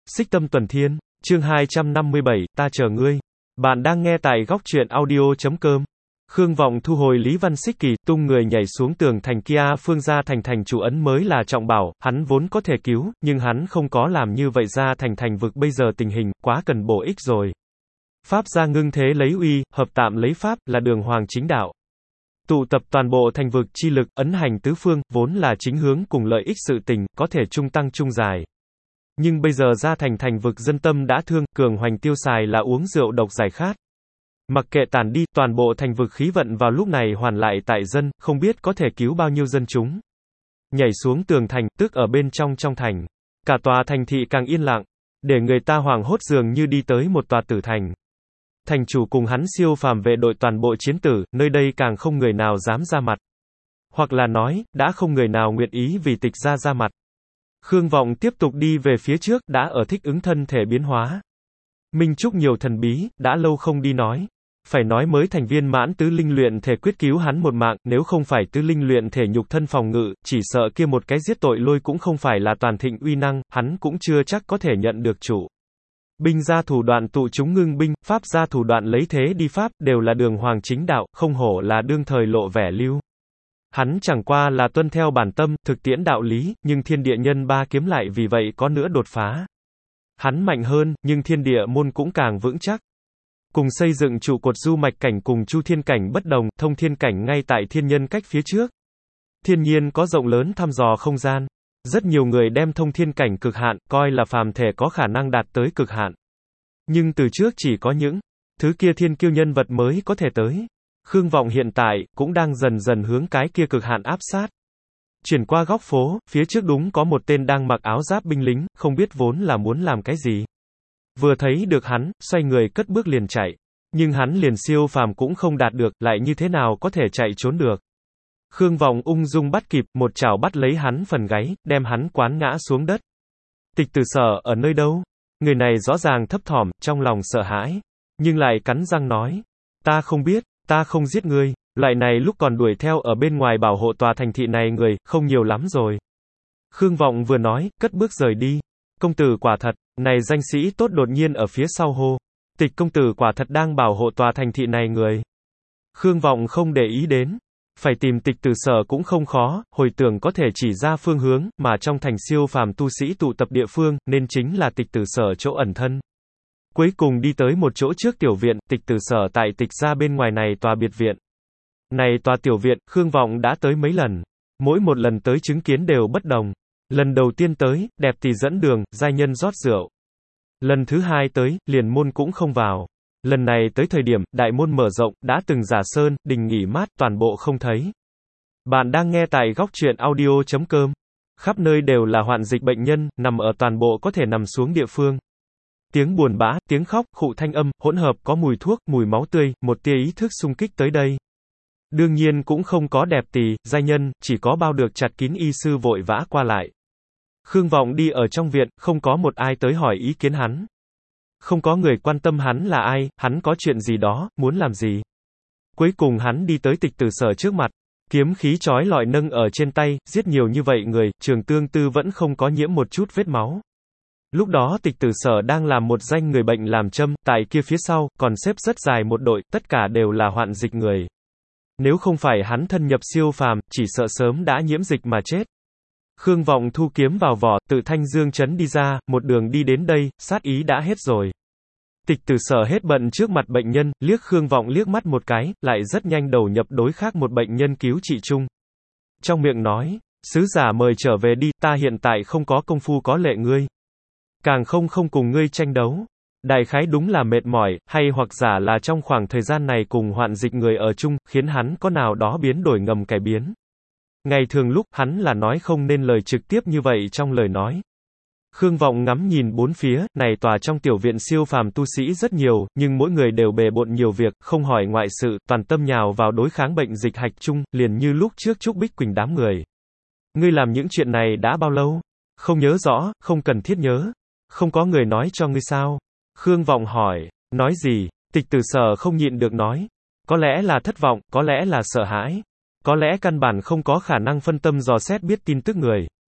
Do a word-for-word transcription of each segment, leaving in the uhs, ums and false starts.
Xích Tâm Tuần Thiên, chương hai trăm năm mươi bảy, ta chờ ngươi. Bạn đang nghe tại góc truyện audio chấm com. Khương Vọng thu hồi Lý Văn Xích Kỳ, tung người nhảy xuống tường thành kia phương gia thành thành chủ ấn mới là trọng bảo, hắn vốn có thể cứu, nhưng hắn không có làm như vậy ra thành thành vực bây giờ tình hình, quá cần bổ ích rồi. Pháp gia ngưng thế lấy uy, hợp tạm lấy pháp, là đường hoàng chính đạo. Tụ tập toàn bộ thành vực chi lực, ấn hành tứ phương, vốn là chính hướng cùng lợi ích sự tình, có thể trung tăng trung dài. Nhưng bây giờ ra thành thành vực dân tâm đã thương, cường hoành tiêu xài là uống rượu độc giải khát. Mặc kệ tàn đi, toàn bộ thành vực khí vận vào lúc này hoàn lại tại dân, không biết có thể cứu bao nhiêu dân chúng. Nhảy xuống tường thành, tức ở bên trong trong thành. Cả tòa thành thị càng yên lặng, để người ta hoảng hốt dường như đi tới một tòa tử thành. Thành chủ cùng hắn siêu phàm vệ đội toàn bộ chiến tử, nơi đây càng không người nào dám ra mặt. Hoặc là nói, đã không người nào nguyện ý vì tịch ra ra mặt. Khương Vọng tiếp tục đi về phía trước, đã ở thích ứng thân thể biến hóa. Minh Trúc nhiều thần bí, đã lâu không đi nói. Phải nói mới thành viên mãn tứ linh luyện thể quyết cứu hắn một mạng, nếu không phải tứ linh luyện thể nhục thân phòng ngự, chỉ sợ kia một cái giết tội lôi cũng không phải là toàn thịnh uy năng, hắn cũng chưa chắc có thể nhận được chủ. Binh gia thủ đoạn tụ chúng ngưng binh, pháp gia thủ đoạn lấy thế đi pháp, đều là đường hoàng chính đạo, không hổ là đương thời lộ vẻ lưu. Hắn chẳng qua là tuân theo bản tâm, thực tiễn đạo lý, nhưng thiên địa nhân ba kiếm lại vì vậy có nữa đột phá. Hắn mạnh hơn, nhưng thiên địa môn cũng càng vững chắc. Cùng xây dựng trụ cột du mạch cảnh cùng chu thiên cảnh bất đồng, thông thiên cảnh ngay tại thiên nhân cách phía trước. Thiên nhiên có rộng lớn thăm dò không gian. Rất nhiều người đem thông thiên cảnh cực hạn, coi là phàm thể có khả năng đạt tới cực hạn. Nhưng từ trước chỉ có những thứ kia thiên kiêu nhân vật mới có thể tới. Khương Vọng hiện tại, cũng đang dần dần hướng cái kia cực hạn áp sát. Chuyển qua góc phố, phía trước đúng có một tên đang mặc áo giáp binh lính, không biết vốn là muốn làm cái gì. Vừa thấy được hắn, xoay người cất bước liền chạy. Nhưng hắn liền siêu phàm cũng không đạt được, lại như thế nào có thể chạy trốn được. Khương Vọng ung dung bắt kịp, một chảo bắt lấy hắn phần gáy, đem hắn quán ngã xuống đất. Tịch Tử Sở ở nơi đâu? Người này rõ ràng thấp thỏm, trong lòng sợ hãi. Nhưng lại cắn răng nói. Ta không biết, ta không giết ngươi. Loại này lúc còn đuổi theo ở bên ngoài bảo hộ tòa thành thị này người, không nhiều lắm rồi. Khương Vọng vừa nói, cất bước rời đi. Công tử quả thật, này danh sĩ tốt đột nhiên ở phía sau hô. Tịch công tử quả thật đang bảo hộ tòa thành thị này người. Khương Vọng không để ý đến. Phải tìm Tịch Tử Sở cũng không khó, hồi tưởng có thể chỉ ra phương hướng, mà trong thành siêu phàm tu sĩ tụ tập địa phương, nên chính là Tịch Tử Sở chỗ ẩn thân. Cuối cùng đi tới một chỗ trước tiểu viện, Tịch Tử Sở tại Tịch gia bên ngoài này tòa biệt viện. Này tòa tiểu viện, Khương Vọng đã tới mấy lần. Mỗi một lần tới chứng kiến đều bất đồng. Lần đầu tiên tới, đẹp tỷ dẫn đường, giai nhân rót rượu. Lần thứ hai tới, liền môn cũng không vào. Lần này tới thời điểm, đại môn mở rộng, đã từng giả sơn, đình nghỉ mát, toàn bộ không thấy. Bạn đang nghe tại góc truyện audio chấm com. Khắp nơi đều là hoạn dịch bệnh nhân, nằm ở toàn bộ có thể nằm xuống địa phương. Tiếng buồn bã, tiếng khóc, khụ thanh âm, hỗn hợp có mùi thuốc, mùi máu tươi, một tia ý thức xung kích tới đây. Đương nhiên cũng không có đẹp tỳ, giai nhân, chỉ có bao được chặt kín y sư vội vã qua lại. Khương Vọng đi ở trong viện, không có một ai tới hỏi ý kiến hắn. Không có người quan tâm hắn là ai, hắn có chuyện gì đó, muốn làm gì. Cuối cùng hắn đi tới Tịch Tử Sở trước mặt. Kiếm khí chói lọi nâng ở trên tay, giết nhiều như vậy người, Trường Tương Tư vẫn không có nhiễm một chút vết máu. Lúc đó Tịch Tử Sở đang làm một danh người bệnh làm châm, tại kia phía sau, còn xếp rất dài một đội, tất cả đều là hoạn dịch người. Nếu không phải hắn thân nhập siêu phàm, chỉ sợ sớm đã nhiễm dịch mà chết. Khương Vọng thu kiếm vào vỏ, tự Thanh Dương trấn đi ra, một đường đi đến đây, sát ý đã hết rồi. Tịch Tử Sở hết bận trước mặt bệnh nhân, liếc Khương Vọng liếc mắt một cái, lại rất nhanh đầu nhập đối khác một bệnh nhân cứu trị chung. Trong miệng nói, sứ giả mời trở về đi, ta hiện tại không có công phu có lệ ngươi. Càng không không cùng ngươi tranh đấu. Đại khái đúng là mệt mỏi, hay hoặc giả là trong khoảng thời gian này cùng hoạn dịch người ở chung, khiến hắn có nào đó biến đổi ngầm cải biến. Ngày thường lúc, hắn là nói không nên lời trực tiếp như vậy trong lời nói. Khương Vọng ngắm nhìn bốn phía, này tòa trong tiểu viện siêu phàm tu sĩ rất nhiều, nhưng mỗi người đều bề bộn nhiều việc, không hỏi ngoại sự, toàn tâm nhào vào đối kháng bệnh dịch hạch chung, liền như lúc trước Trúc Bích Quỳnh đám người. Ngươi làm những chuyện này đã bao lâu? Không nhớ rõ, không cần thiết nhớ. Không có người nói cho ngươi sao? Khương Vọng hỏi, nói gì? Tịch Tử Sở không nhịn được nói. Có lẽ là thất vọng, có lẽ là sợ hãi. Có lẽ căn bản không có khả năng phân tâm dò xét biết tin tức người.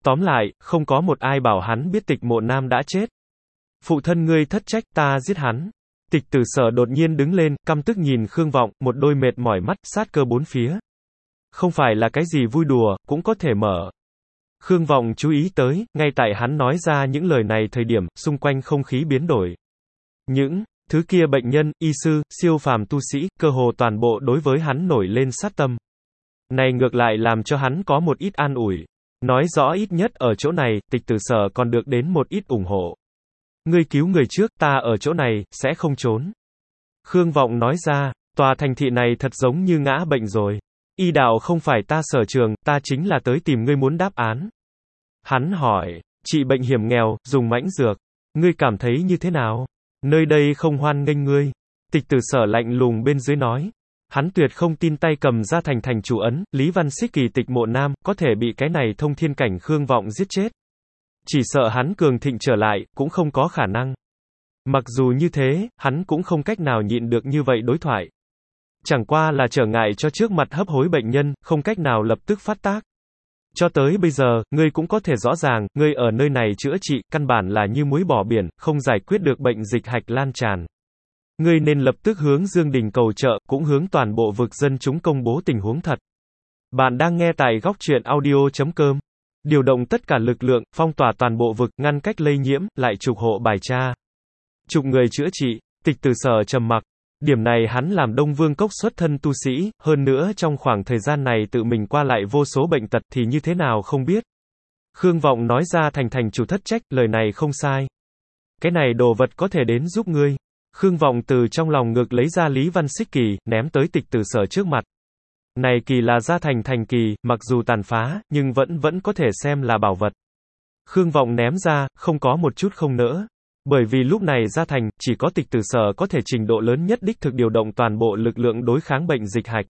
Tóm lại, không có một ai bảo hắn biết Tịch Mộ Nam đã chết. Phụ thân ngươi thất trách, ta giết hắn. Tịch Tử Sở đột nhiên đứng lên, căm tức nhìn Khương Vọng, một đôi mệt mỏi mắt, sát cơ bốn phía. Không phải là cái gì vui đùa, cũng có thể mở. Khương Vọng chú ý tới, ngay tại hắn nói ra những lời này thời điểm, xung quanh không khí biến đổi. Những thứ kia bệnh nhân, y sư, siêu phàm tu sĩ, cơ hồ toàn bộ đối với hắn nổi lên sát tâm. Này ngược lại làm cho hắn có một ít an ủi. Nói rõ ít nhất ở chỗ này, Tịch Tử Sở còn được đến một ít ủng hộ. Ngươi cứu người trước, ta ở chỗ này, sẽ không trốn. Khương Vọng nói ra, tòa thành thị này thật giống như ngã bệnh rồi. Y đạo không phải ta sở trường, ta chính là tới tìm ngươi muốn đáp án. Hắn hỏi, trị bệnh hiểm nghèo, dùng mãnh dược. Ngươi cảm thấy như thế nào? Nơi đây không hoan nghênh ngươi. Tịch Tử Sở lạnh lùng bên dưới nói. Hắn tuyệt không tin tay cầm ra thành thành chủ ấn, Lý Văn Xích Kỳ Tịch Mộ Nam, có thể bị cái này thông thiên cảnh Khương Vọng giết chết. Chỉ sợ hắn cường thịnh trở lại, cũng không có khả năng. Mặc dù như thế, hắn cũng không cách nào nhịn được như vậy đối thoại. Chẳng qua là trở ngại cho trước mặt hấp hối bệnh nhân, không cách nào lập tức phát tác. Cho tới bây giờ, ngươi cũng có thể rõ ràng, ngươi ở nơi này chữa trị, căn bản là như muối bỏ biển, không giải quyết được bệnh dịch hạch lan tràn. Ngươi nên lập tức hướng Dương Đình cầu trợ, cũng hướng toàn bộ vực dân chúng công bố tình huống thật. Bạn đang nghe tại góc truyện audio chấm com. Điều động tất cả lực lượng, phong tỏa toàn bộ vực, ngăn cách lây nhiễm, lại trục hộ bài tra. Trục người chữa trị, Tịch Tử Sở trầm mặc. Điểm này hắn làm Đông Vương Cốc xuất thân tu sĩ, hơn nữa trong khoảng thời gian này tự mình qua lại vô số bệnh tật thì như thế nào không biết. Khương Vọng nói ra thành thành chủ thất trách, lời này không sai. Cái này đồ vật có thể đến giúp ngươi. Khương Vọng từ trong lòng ngực lấy ra Lý Văn Xích Kỳ, ném tới Tịch Tử Sở trước mặt. Này kỳ là gia thành thành kỳ, mặc dù tàn phá, nhưng vẫn vẫn có thể xem là bảo vật. Khương Vọng ném ra, không có một chút không nỡ. Bởi vì lúc này gia thành, chỉ có Tịch Tử Sở có thể trình độ lớn nhất đích thực điều động toàn bộ lực lượng đối kháng bệnh dịch hạch.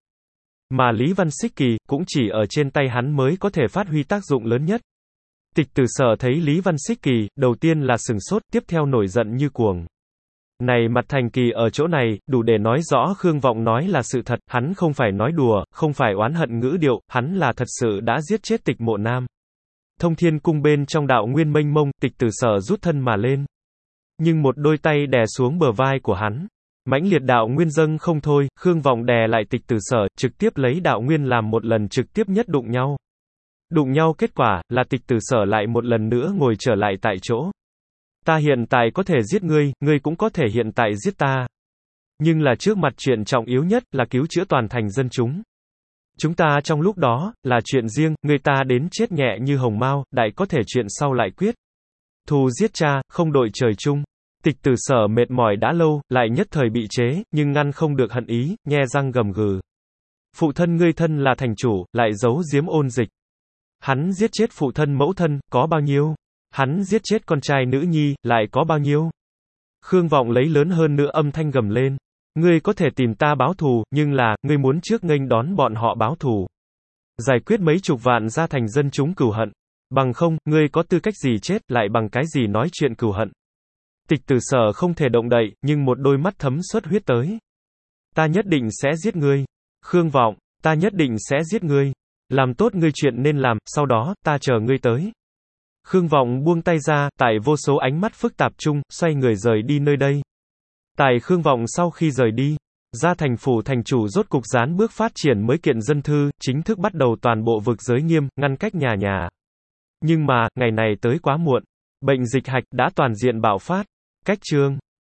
Mà Lý Văn Xích Kỳ, cũng chỉ ở trên tay hắn mới có thể phát huy tác dụng lớn nhất. Tịch Tử Sở thấy Lý Văn Xích Kỳ, đầu tiên là sừng sốt, tiếp theo nổi giận như cuồng. Này mặt thành kỳ ở chỗ này, đủ để nói rõ Khương Vọng nói là sự thật, hắn không phải nói đùa, không phải oán hận ngữ điệu, hắn là thật sự đã giết chết Tịch Mộ Nam. Thông Thiên Cung bên trong đạo nguyên mênh mông, Tịch Tử Sở rút thân mà lên. Nhưng một đôi tay đè xuống bờ vai của hắn. Mãnh liệt đạo nguyên dâng không thôi, Khương Vọng đè lại Tịch Tử Sở, trực tiếp lấy đạo nguyên làm một lần trực tiếp nhất đụng nhau. Đụng nhau kết quả, là Tịch Tử Sở lại một lần nữa ngồi trở lại tại chỗ. Ta hiện tại có thể giết ngươi, ngươi cũng có thể hiện tại giết ta. Nhưng là trước mặt chuyện trọng yếu nhất là cứu chữa toàn thành dân chúng. Chúng ta trong lúc đó, là chuyện riêng, người ta đến chết nhẹ như hồng mao, đại có thể chuyện sau lại quyết. Thù giết cha, không đội trời chung. Tịch Tử Sở mệt mỏi đã lâu, lại nhất thời bị chế, nhưng ngăn không được hận ý, nhe răng gầm gừ. Phụ thân ngươi thân là thành chủ, lại giấu giếm ôn dịch. Hắn giết chết phụ thân mẫu thân, có bao nhiêu? Hắn giết chết con trai nữ nhi, lại có bao nhiêu? Khương Vọng lấy lớn hơn nữa âm thanh gầm lên. Ngươi có thể tìm ta báo thù, nhưng là, ngươi muốn trước nghênh đón bọn họ báo thù. Giải quyết mấy chục vạn gia thành dân chúng cừu hận. Bằng không, ngươi có tư cách gì chết, lại bằng cái gì nói chuyện cừu hận. Tịch Tử Sở không thể động đậy, nhưng một đôi mắt thấm xuất huyết tới. Ta nhất định sẽ giết ngươi. Khương Vọng, ta nhất định sẽ giết ngươi. Làm tốt ngươi chuyện nên làm, sau đó, ta chờ ngươi tới. Khương Vọng buông tay ra, tại vô số ánh mắt phức tạp chung, xoay người rời đi nơi đây. Tại Khương Vọng sau khi rời đi, gia thành phủ thành chủ rốt cục dán bước phát triển mới kiện dân thư, chính thức bắt đầu toàn bộ vực giới nghiêm, ngăn cách nhà nhà. Nhưng mà, ngày này tới quá muộn. Bệnh dịch hạch đã toàn diện bạo phát. Cách chương